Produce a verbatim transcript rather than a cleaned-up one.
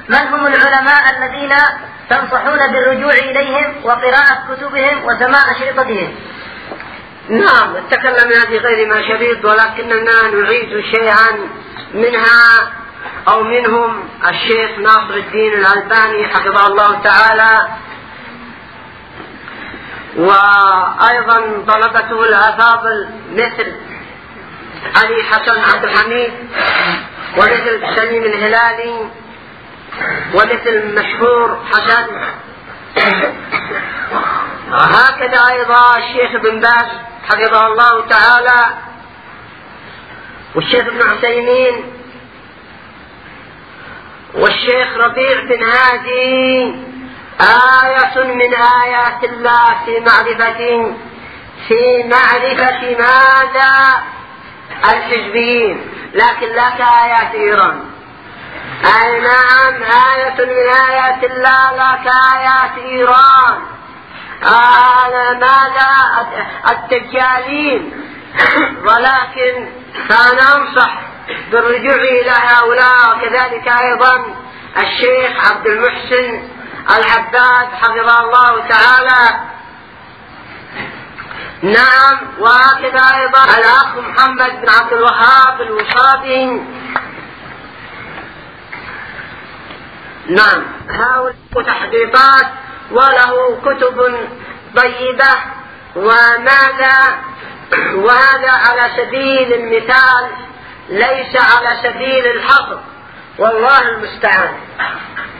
من هم العلماء الذين تنصحون بالرجوع إليهم وقراءة كتبهم وسماع أشرطتهم؟ نعم، تكلمنا في غير ما شريط، ولكننا نعيد شيئا منها أو منهم الشيخ ناصر الدين الألباني حفظه الله تعالى، وأيضا طلبته الأفاضل مثل علي حسن عبد الحميد، ومثل سليم الهلالي، ومثل مشهور حسن، وهكذا أيضا الشيخ بن باز حفظه الله تعالى، والشيخ ابن عثيمين، والشيخ ربيع بن هادي. آية من آيات الله في معرفة في معرفة ماذا؟ الحزبيين، لكن لا كآيات إيران. أي نعم، آية من آيات الله لا كآيات إيران. على ماذا؟ الدجالين. ولكن فأنا أنصح بالرجوع إلى هؤلاء، وكذلك أيضا الشيخ عبد المحسن العباد حفظه الله تعالى. نعم، وهكذا أيضا الأخ محمد بن عبد الوهاب الوصابي. نعم، هؤلاء تحقيقات وله كتب طيبة وماذا، وهذا على سبيل المثال ليس على سبيل الحصر، والله المستعان.